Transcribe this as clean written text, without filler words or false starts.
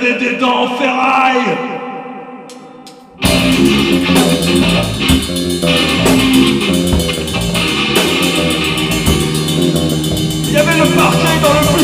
avait des dents en ferraille. Il y avait le parquet dans le